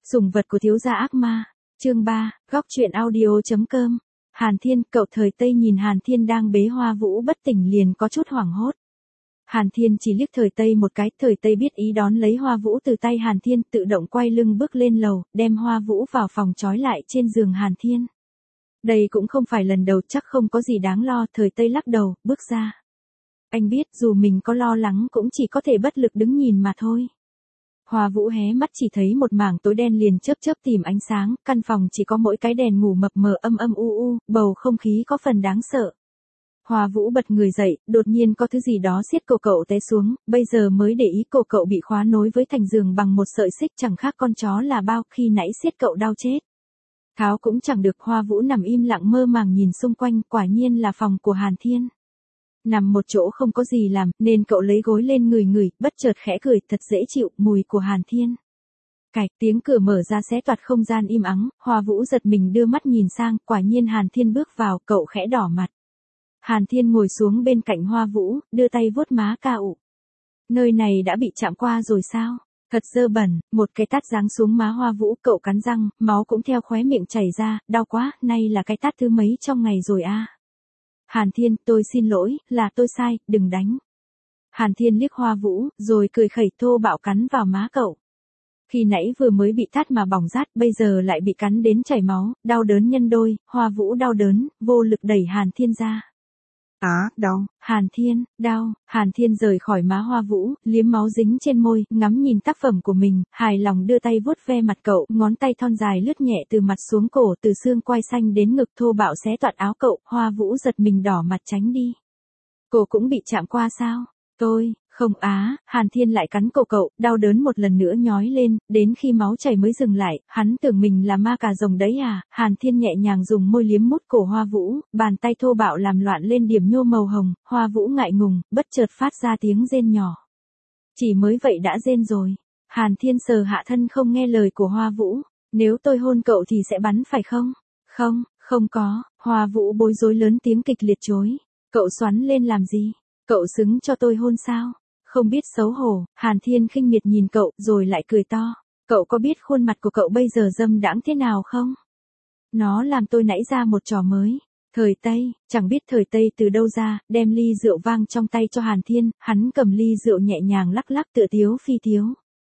Sủng vật của thiếu gia ác ma. Chương 3, góc truyện audio.com. Hàn Thiên, cậu Thời Tây nhìn Hàn Thiên đang bế Hoa Vũ bất tỉnh liền có chút hoảng hốt. Hàn Thiên chỉ liếc Thời Tây một cái, Thời Tây biết ý đón lấy Hoa Vũ từ tay Hàn Thiên, tự động quay lưng bước lên lầu, đem Hoa Vũ vào phòng trói lại trên giường Hàn Thiên. Đây cũng không phải lần đầu, chắc không có gì đáng lo, Thời Tây lắc đầu, bước ra. Anh biết dù mình có lo lắng cũng chỉ có thể bất lực đứng nhìn mà thôi. Hoa Vũ hé mắt chỉ thấy một mảng tối đen liền chớp chớp tìm ánh sáng, căn phòng chỉ có mỗi cái đèn ngủ mập mờ âm âm u u, bầu không khí có phần đáng sợ. Hoa Vũ bật người dậy, đột nhiên có thứ gì đó siết cổ cậu té xuống, bây giờ mới để ý cổ cậu bị khóa nối với thành giường bằng một sợi xích chẳng khác con chó là bao, khi nãy siết cậu đau chết. Tháo cũng chẳng được, Hoa Vũ nằm im lặng mơ màng nhìn xung quanh, quả nhiên là phòng của Hàn Thiên. Nằm một chỗ không có gì làm, nên cậu lấy gối lên ngửi, bất chợt khẽ cười, thật dễ chịu, mùi của Hàn Thiên. Cạch, tiếng cửa mở ra xé toạc không gian im ắng, Hoa Vũ giật mình đưa mắt nhìn sang, quả nhiên Hàn Thiên bước vào, cậu khẽ đỏ mặt. Hàn Thiên ngồi xuống bên cạnh Hoa Vũ, đưa tay vuốt má ca ụ. Nơi này đã bị chạm qua rồi sao? Thật dơ bẩn, một cái tát giáng xuống má Hoa Vũ, cậu cắn răng, máu cũng theo khóe miệng chảy ra, đau quá, nay là cái tát thứ mấy trong ngày rồi à. Hàn Thiên, tôi xin lỗi, là tôi sai, đừng đánh. Hàn Thiên liếc Hoa Vũ, rồi cười khẩy thô bạo cắn vào má cậu. Khi nãy vừa mới bị tát mà bỏng rát, bây giờ lại bị cắn đến chảy máu, đau đớn nhân đôi, Hoa Vũ đau đớn, vô lực đẩy Hàn Thiên ra. Đau. Hàn Thiên, đau. Hàn Thiên rời khỏi má Hoa Vũ, liếm máu dính trên môi, ngắm nhìn tác phẩm của mình, hài lòng đưa tay vuốt ve mặt cậu, ngón tay thon dài lướt nhẹ từ mặt xuống cổ, từ xương quai xanh đến ngực, thô bạo xé toạc áo cậu, Hoa Vũ giật mình đỏ mặt tránh đi. Cô cũng bị chạm qua sao? Tôi, không á, Hàn Thiên lại cắn cổ cậu, đau đớn một lần nữa nhói lên, đến khi máu chảy mới dừng lại, hắn tưởng mình là ma cà rồng đấy à, Hàn Thiên nhẹ nhàng dùng môi liếm mút cổ Hoa Vũ, bàn tay thô bạo làm loạn lên điểm nhô màu hồng, Hoa Vũ ngại ngùng, bất chợt phát ra tiếng rên nhỏ. Chỉ mới vậy đã rên rồi. Hàn Thiên sờ hạ thân không nghe lời của Hoa Vũ, nếu tôi hôn cậu thì sẽ bắn phải không? Không có, Hoa Vũ bối rối lớn tiếng kịch liệt chối. Cậu xoắn lên làm gì? Cậu xứng cho tôi hôn sao? Không biết xấu hổ, Hàn Thiên khinh miệt nhìn cậu, rồi lại cười to. Cậu có biết khuôn mặt của cậu bây giờ dâm đãng thế nào không? Nó làm tôi nảy ra một trò mới. Thời Tây, chẳng biết Thời Tây từ đâu ra, đem ly rượu vang trong tay cho Hàn Thiên, hắn cầm ly rượu nhẹ nhàng lắc lắc tựa tiếu phi tiếu.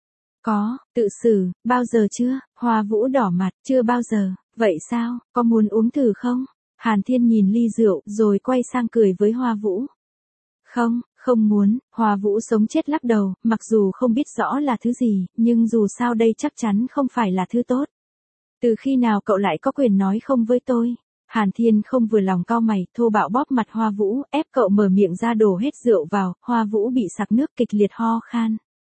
Có, tự xử, bao giờ chưa? Hoa Vũ đỏ mặt, chưa bao giờ. Vậy sao, có muốn uống thử không? Hàn Thiên nhìn ly rượu, rồi quay sang cười với Hoa Vũ. Không muốn, Hoa Vũ sống chết lắc đầu, mặc dù không biết rõ là thứ gì, nhưng dù sao đây chắc chắn không phải là thứ tốt. Từ khi nào cậu lại có quyền nói không với tôi? Hàn Thiên không vừa lòng cau mày, thô bạo bóp mặt Hoa Vũ, ép cậu mở miệng ra đổ hết rượu vào, Hoa Vũ bị sặc nước kịch liệt ho khan.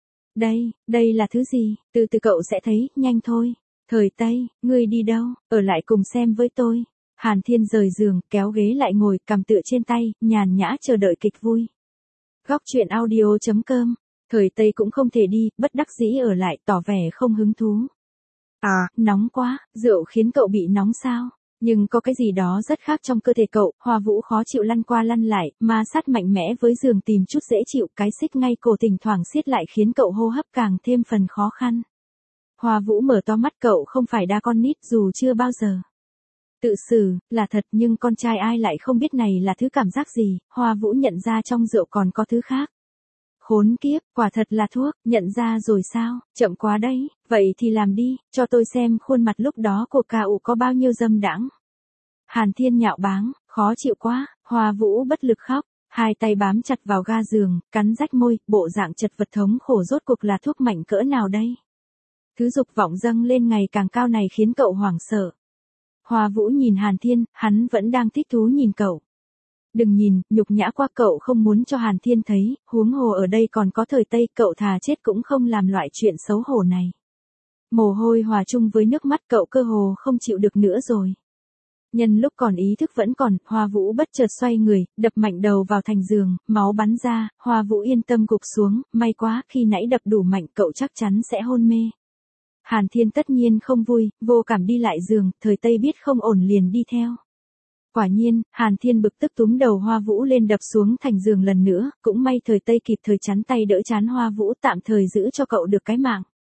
Đây là thứ gì? Từ từ cậu sẽ thấy, nhanh thôi. Thời Tây, ngươi đi đâu? Ở lại cùng xem với tôi. Hàn Thiên rời giường, kéo ghế lại ngồi, cầm tựa trên tay, nhàn nhã chờ đợi kịch vui. Góc truyện audio.com. Thời Tây cũng không thể đi, bất đắc dĩ ở lại, tỏ vẻ không hứng thú. Nóng quá, rượu khiến cậu bị nóng sao? Nhưng có cái gì đó rất khác trong cơ thể cậu, Hoa Vũ khó chịu lăn qua lăn lại, ma sát mạnh mẽ với giường tìm chút dễ chịu, cái xích ngay cổ thỉnh thoảng siết lại khiến cậu hô hấp càng thêm phần khó khăn. Hoa Vũ mở to mắt, cậu không phải đa con nít dù chưa bao giờ. Tự xử, là thật, nhưng con trai ai lại không biết này là thứ cảm giác gì, Hoa Vũ nhận ra trong rượu còn có thứ khác. Khốn kiếp, quả thật là thuốc, nhận ra rồi sao, chậm quá đấy, vậy thì làm đi, cho tôi xem khuôn mặt lúc đó của ca ụ có bao nhiêu dâm đãng. Hàn Thiên nhạo báng, khó chịu quá, Hoa Vũ bất lực khóc, hai tay bám chặt vào ga giường, cắn rách môi, bộ dạng chật vật thống khổ rốt cuộc là thuốc mạnh cỡ nào đây? Thứ dục vọng dâng lên ngày càng cao này khiến cậu hoảng sợ. Hoa Vũ nhìn Hàn Thiên, hắn vẫn đang thích thú nhìn cậu. Đừng nhìn, nhục nhã qua, cậu không muốn cho Hàn Thiên thấy, huống hồ ở đây còn có Thời Tây, cậu thà chết cũng không làm loại chuyện xấu hổ này. Mồ hôi hòa chung với nước mắt, cậu cơ hồ không chịu được nữa rồi. Nhân lúc còn ý thức vẫn còn, Hoa Vũ bất chợt xoay người, đập mạnh đầu vào thành giường, máu bắn ra, Hoa Vũ yên tâm gục xuống, may quá, khi nãy đập đủ mạnh cậu chắc chắn sẽ hôn mê. Hàn Thiên tất nhiên không vui, vô cảm đi lại giường, Thời Tây biết không ổn liền đi theo. Quả nhiên, Hàn Thiên bực tức túm đầu Hoa Vũ lên đập xuống thành giường lần nữa, cũng may Thời Tây kịp thời chắn tay đỡ chán Hoa Vũ, tạm thời giữ cho cậu được cái mạng.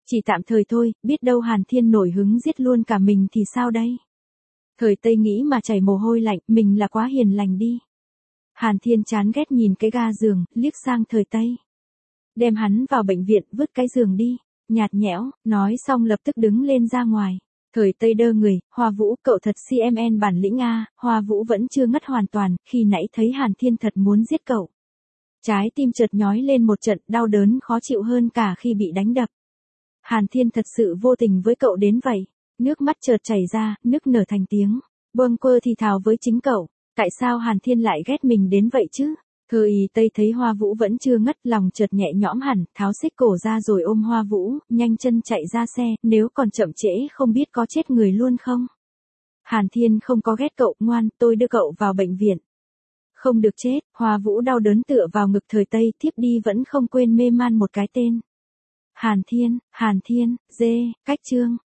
Chỉ tạm thời thôi, biết đâu Hàn Thiên nổi hứng giết luôn cả mình thì sao đây? Thời Tây nghĩ mà chảy mồ hôi lạnh, mình là quá hiền lành đi. Hàn Thiên chán ghét nhìn cái ga giường, liếc sang Thời Tây. Đem hắn vào bệnh viện, vứt cái giường đi. Nhạt nhẽo, nói xong lập tức đứng lên ra ngoài. Thời Tây đơ người, Hoa Vũ, cậu thật CMN bản lĩnh a. Hoa Vũ vẫn chưa ngất hoàn toàn, khi nãy thấy Hàn Thiên thật muốn giết cậu. Trái tim chợt nhói lên một trận, đau đớn khó chịu hơn cả khi bị đánh đập. Hàn Thiên thật sự vô tình với cậu đến vậy. Nước mắt chợt chảy ra, nức nở thành tiếng. Bâng quơ thì thào với chính cậu. Tại sao Hàn Thiên lại ghét mình đến vậy chứ? Thời Tây thấy Hoa Vũ vẫn chưa ngất, lòng chợt nhẹ nhõm hẳn, tháo xích cổ ra rồi ôm Hoa Vũ, nhanh chân chạy ra xe, nếu còn chậm trễ không biết có chết người luôn không? Hàn Thiên không có ghét cậu, ngoan, tôi đưa cậu vào bệnh viện. Không được chết, Hoa Vũ đau đớn tựa vào ngực Thời Tây, thiếp đi vẫn không quên mê man một cái tên. Hàn Thiên, cách chương.